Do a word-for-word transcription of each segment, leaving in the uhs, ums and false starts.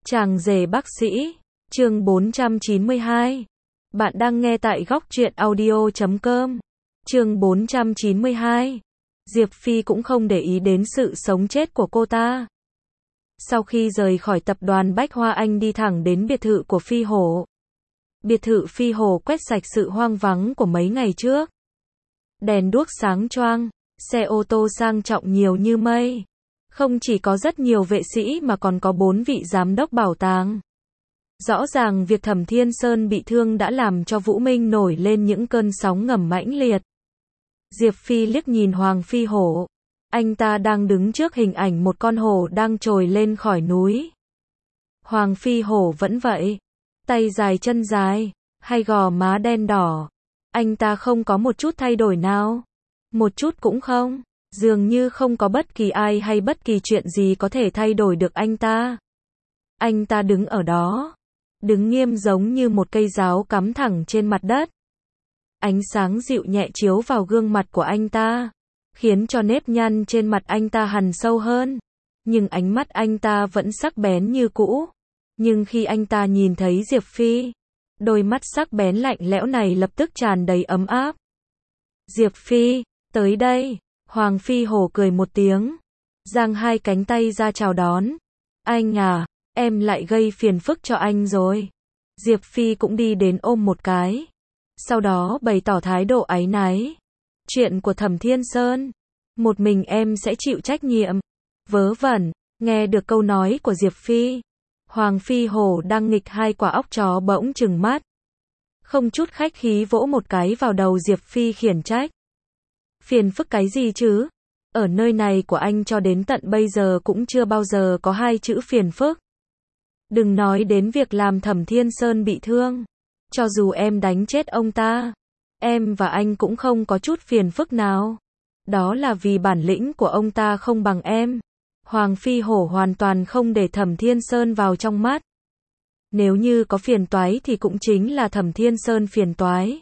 Chàng rể bác sĩ, chương bốn trăm chín mươi hai. Bạn đang nghe tại góc truyện audio chấm com. Chương bốn trăm chín mươi hai. Diệp Phi cũng không để ý đến sự sống chết của cô ta. Sau khi rời khỏi tập đoàn Bách Hoa, anh đi thẳng đến biệt thự của Phi Hổ. Biệt thự Phi Hổ quét sạch sự hoang vắng của mấy ngày trước. Đèn đuốc sáng choang, xe ô tô sang trọng nhiều như mây. Không chỉ có rất nhiều vệ sĩ mà còn có bốn vị giám đốc bảo tàng. Rõ ràng việc Thẩm Thiên Sơn bị thương đã làm cho Vũ Minh nổi lên những cơn sóng ngầm mãnh liệt. Diệp Phi liếc nhìn Hoàng Phi Hổ. Anh ta đang đứng trước hình ảnh một con hổ đang trồi lên khỏi núi. Hoàng Phi Hổ vẫn vậy. Tay dài chân dài, hay gò má đen đỏ. Anh ta không có một chút thay đổi nào. Một chút cũng không. Dường như không có bất kỳ ai hay bất kỳ chuyện gì có thể thay đổi được anh ta. Anh ta đứng ở đó. Đứng nghiêm giống như một cây giáo cắm thẳng trên mặt đất. Ánh sáng dịu nhẹ chiếu vào gương mặt của anh ta, khiến cho nếp nhăn trên mặt anh ta hằn sâu hơn. Nhưng ánh mắt anh ta vẫn sắc bén như cũ. Nhưng khi anh ta nhìn thấy Diệp Phi, đôi mắt sắc bén lạnh lẽo này lập tức tràn đầy ấm áp. Diệp Phi, tới đây. Hoàng Phi Hổ cười một tiếng, giang hai cánh tay ra chào đón. Anh à, em lại gây phiền phức cho anh rồi. Diệp Phi cũng đi đến ôm một cái. Sau đó bày tỏ thái độ áy náy. Chuyện của Thẩm Thiên Sơn, một mình em sẽ chịu trách nhiệm. Vớ vẩn, nghe được câu nói của Diệp Phi, Hoàng Phi Hổ đang nghịch hai quả óc chó bỗng trừng mắt. Không chút khách khí vỗ một cái vào đầu Diệp Phi khiển trách. Phiền phức cái gì chứ? Ở nơi này của anh cho đến tận bây giờ cũng chưa bao giờ có hai chữ phiền phức. Đừng nói đến việc làm Thẩm Thiên Sơn bị thương. Cho dù em đánh chết ông ta, em và anh cũng không có chút phiền phức nào. Đó là vì bản lĩnh của ông ta không bằng em. Hoàng Phi Hổ hoàn toàn không để Thẩm Thiên Sơn vào trong mắt. Nếu như có phiền toái thì cũng chính là Thẩm Thiên Sơn phiền toái.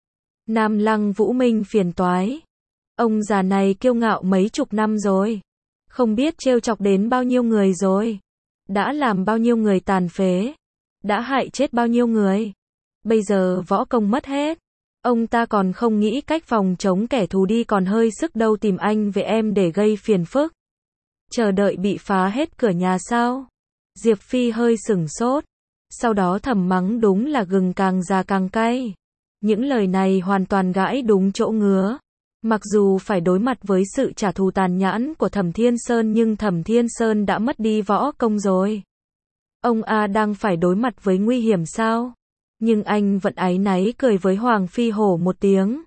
Nam Lăng Vũ Minh phiền toái. Ông già này kiêu ngạo mấy chục năm rồi. Không biết trêu chọc đến bao nhiêu người rồi. Đã làm bao nhiêu người tàn phế. Đã hại chết bao nhiêu người. Bây giờ võ công mất hết. Ông ta còn không nghĩ cách phòng chống kẻ thù đi còn hơi sức đâu tìm anh về em để gây phiền phức. Chờ đợi bị phá hết cửa nhà sao? Diệp Phi hơi sửng sốt. Sau đó thầm mắng đúng là gừng càng già càng cay. Những lời này hoàn toàn gãi đúng chỗ ngứa. Mặc dù phải đối mặt với sự trả thù tàn nhẫn của Thẩm Thiên Sơn nhưng Thẩm Thiên Sơn đã mất đi võ công rồi. Ông A đang phải đối mặt với nguy hiểm sao? Nhưng anh vẫn áy náy cười với Hoàng Phi Hổ một tiếng.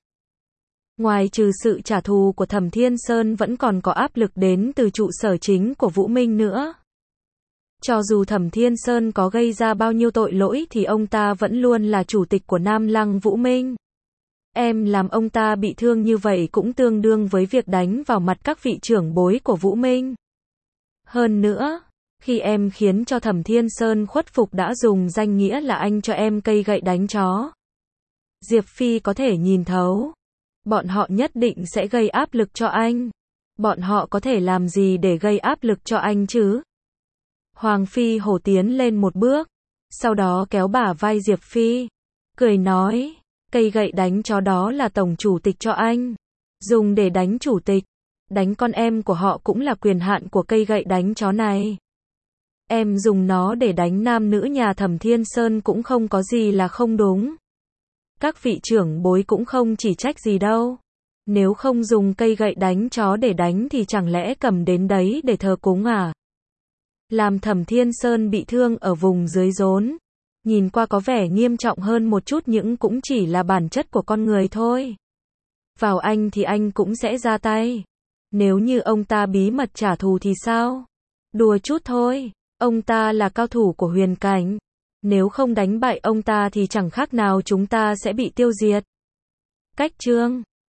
Ngoài trừ sự trả thù của Thẩm Thiên Sơn vẫn còn có áp lực đến từ trụ sở chính của Vũ Minh nữa. Cho dù Thẩm Thiên Sơn có gây ra bao nhiêu tội lỗi thì ông ta vẫn luôn là chủ tịch của Nam Lăng Vũ Minh. Em làm ông ta bị thương như vậy cũng tương đương với việc đánh vào mặt các vị trưởng bối của Vũ Minh. Hơn nữa, khi em khiến cho Thẩm Thiên Sơn khuất phục đã dùng danh nghĩa là anh cho em cây gậy đánh chó. Diệp Phi có thể nhìn thấu. Bọn họ nhất định sẽ gây áp lực cho anh. Bọn họ có thể làm gì để gây áp lực cho anh chứ? Hoàng Phi Hổ tiến lên một bước, sau đó kéo bả vai Diệp Phi, cười nói, cây gậy đánh chó đó là tổng chủ tịch cho anh. Dùng để đánh chủ tịch, đánh con em của họ cũng là quyền hạn của cây gậy đánh chó này. Em dùng nó để đánh nam nữ nhà Thẩm Thiên Sơn cũng không có gì là không đúng. Các vị trưởng bối cũng không chỉ trách gì đâu. Nếu không dùng cây gậy đánh chó để đánh thì chẳng lẽ cầm đến đấy để thờ cúng à? Làm Thẩm Thiên Sơn bị thương ở vùng dưới rốn. Nhìn qua có vẻ nghiêm trọng hơn một chút nhưng cũng chỉ là bản chất của con người thôi. Vào anh thì anh cũng sẽ ra tay. Nếu như ông ta bí mật trả thù thì sao? Đùa chút thôi. Ông ta là cao thủ của huyền cảnh. Nếu không đánh bại ông ta thì chẳng khác nào chúng ta sẽ bị tiêu diệt. Cách chương